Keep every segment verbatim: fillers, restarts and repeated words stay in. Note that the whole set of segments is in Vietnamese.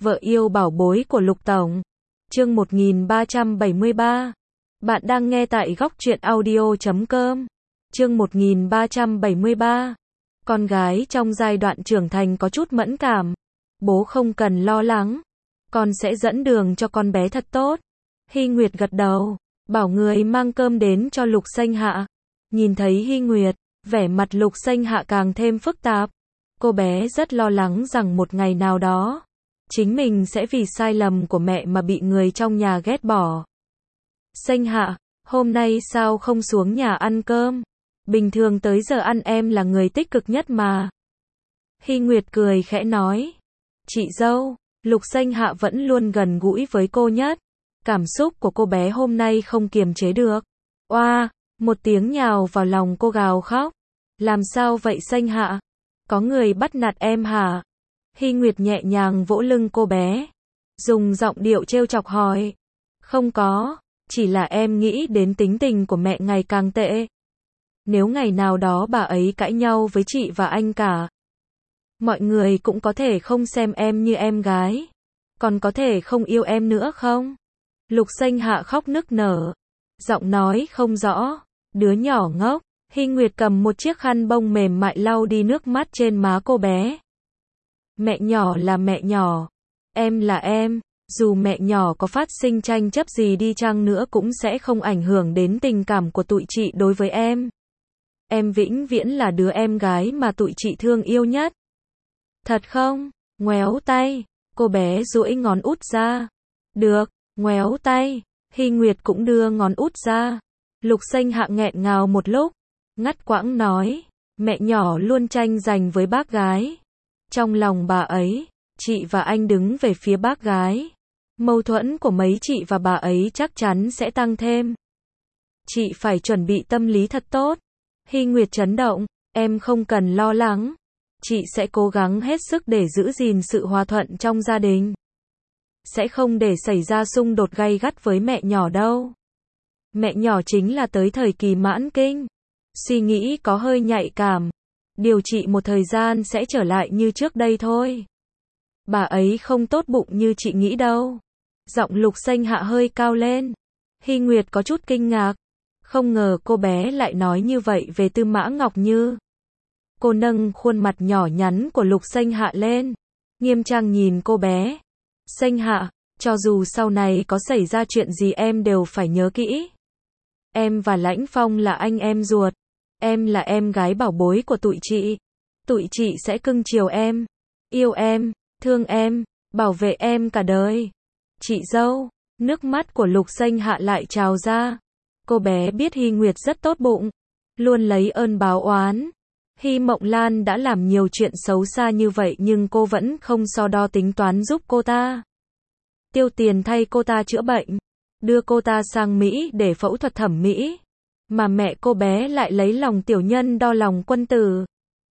Vợ yêu bảo bối của Lục Tổng. Chương một nghìn ba trăm bảy mươi ba. Bạn đang nghe tại góc truyện audio chấm com. Chương một nghìn ba trăm bảy mươi ba. Con gái trong giai đoạn trưởng thành có chút mẫn cảm. Bố không cần lo lắng. Con sẽ dẫn đường cho con bé thật tốt. Hy Nguyệt gật đầu, bảo người mang cơm đến cho Lục Xanh Hạ. Nhìn thấy Hy Nguyệt, vẻ mặt Lục Xanh Hạ càng thêm phức tạp. Cô bé rất lo lắng rằng một ngày nào đó, chính mình sẽ vì sai lầm của mẹ mà bị người trong nhà ghét bỏ. Xanh Hạ, hôm nay sao không xuống nhà ăn cơm? Bình thường tới giờ ăn em là người tích cực nhất mà. Hy Nguyệt cười khẽ nói. Chị dâu, Lục Xanh Hạ vẫn luôn gần gũi với cô nhất. Cảm xúc của cô bé hôm nay không kiềm chế được. Oa, một tiếng nhào vào lòng cô gào khóc. Làm sao vậy Xanh Hạ? Có người bắt nạt em hả? Hy Nguyệt nhẹ nhàng vỗ lưng cô bé, dùng giọng điệu trêu chọc hỏi. Không có, chỉ là em nghĩ đến tính tình của mẹ ngày càng tệ. Nếu ngày nào đó bà ấy cãi nhau với chị và anh cả, mọi người cũng có thể không xem em như em gái, còn có thể không yêu em nữa không? Lục Xanh Hạ khóc nức nở, giọng nói không rõ. Đứa nhỏ ngốc. Hy Nguyệt cầm một chiếc khăn bông mềm mại lau đi nước mắt trên má cô bé. Mẹ nhỏ là mẹ nhỏ, em là em, dù mẹ nhỏ có phát sinh tranh chấp gì đi chăng nữa cũng sẽ không ảnh hưởng đến tình cảm của tụi chị đối với em. Em vĩnh viễn là đứa em gái mà tụi chị thương yêu nhất. Thật không? Ngoéo tay, cô bé duỗi ngón út ra. Được, ngoéo tay. Hy Nguyệt cũng đưa ngón út ra. Lục Xanh Hạ nghẹn ngào một lúc, ngắt quãng nói, mẹ nhỏ luôn tranh giành với bác gái. Trong lòng bà ấy, chị và anh đứng về phía bác gái. Mâu thuẫn của mấy chị và bà ấy chắc chắn sẽ tăng thêm. Chị phải chuẩn bị tâm lý thật tốt. Hy Nguyệt chấn động, em không cần lo lắng. Chị sẽ cố gắng hết sức để giữ gìn sự hòa thuận trong gia đình. Sẽ không để xảy ra xung đột gay gắt với mẹ nhỏ đâu. Mẹ nhỏ chính là tới thời kỳ mãn kinh. Suy nghĩ có hơi nhạy cảm. Điều trị một thời gian sẽ trở lại như trước đây thôi. Bà ấy không tốt bụng như chị nghĩ đâu. Giọng Lục Xanh Hạ hơi cao lên. Hy Nguyệt có chút kinh ngạc. Không ngờ cô bé lại nói như vậy về Tư Mã Ngọc Như. Cô nâng khuôn mặt nhỏ nhắn của Lục Xanh Hạ lên, nghiêm trang nhìn cô bé. Xanh Hạ, cho dù sau này có xảy ra chuyện gì em đều phải nhớ kỹ. Em và Lãnh Phong là anh em ruột. Em là em gái bảo bối của tụi chị. Tụi chị sẽ cưng chiều em, yêu em, thương em, bảo vệ em cả đời. Chị dâu, nước mắt của Lục Xanh Hạ lại trào ra. Cô bé biết Hy Nguyệt rất tốt bụng, luôn lấy ơn báo oán. Hy Mộng Lan đã làm nhiều chuyện xấu xa như vậy nhưng cô vẫn không so đo tính toán giúp cô ta. Tiêu tiền thay cô ta chữa bệnh, đưa cô ta sang Mỹ để phẫu thuật thẩm mỹ. Mà mẹ cô bé lại lấy lòng tiểu nhân đo lòng quân tử.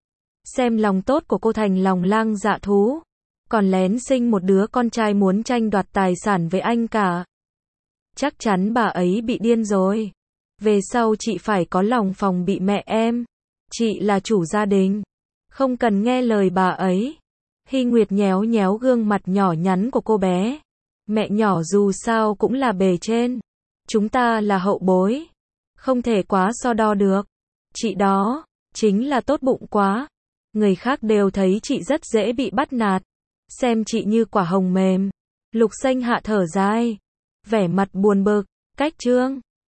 Xem lòng tốt của cô thành lòng lang dạ thú. Còn lén sinh một đứa con trai muốn tranh đoạt tài sản với anh cả. Chắc chắn bà ấy bị điên rồi. Về sau chị phải có lòng phòng bị mẹ em. Chị là chủ gia đình, không cần nghe lời bà ấy. Hy Nguyệt nhéo nhéo gương mặt nhỏ nhắn của cô bé. Mẹ nhỏ dù sao cũng là bề trên. Chúng ta là hậu bối. Không thể quá so đo được. Chị đó, chính là tốt bụng quá. Người khác đều thấy chị rất dễ bị bắt nạt. Xem chị như quả hồng mềm. Lục Xanh Hạ thở dài, vẻ mặt buồn bực. Cách chương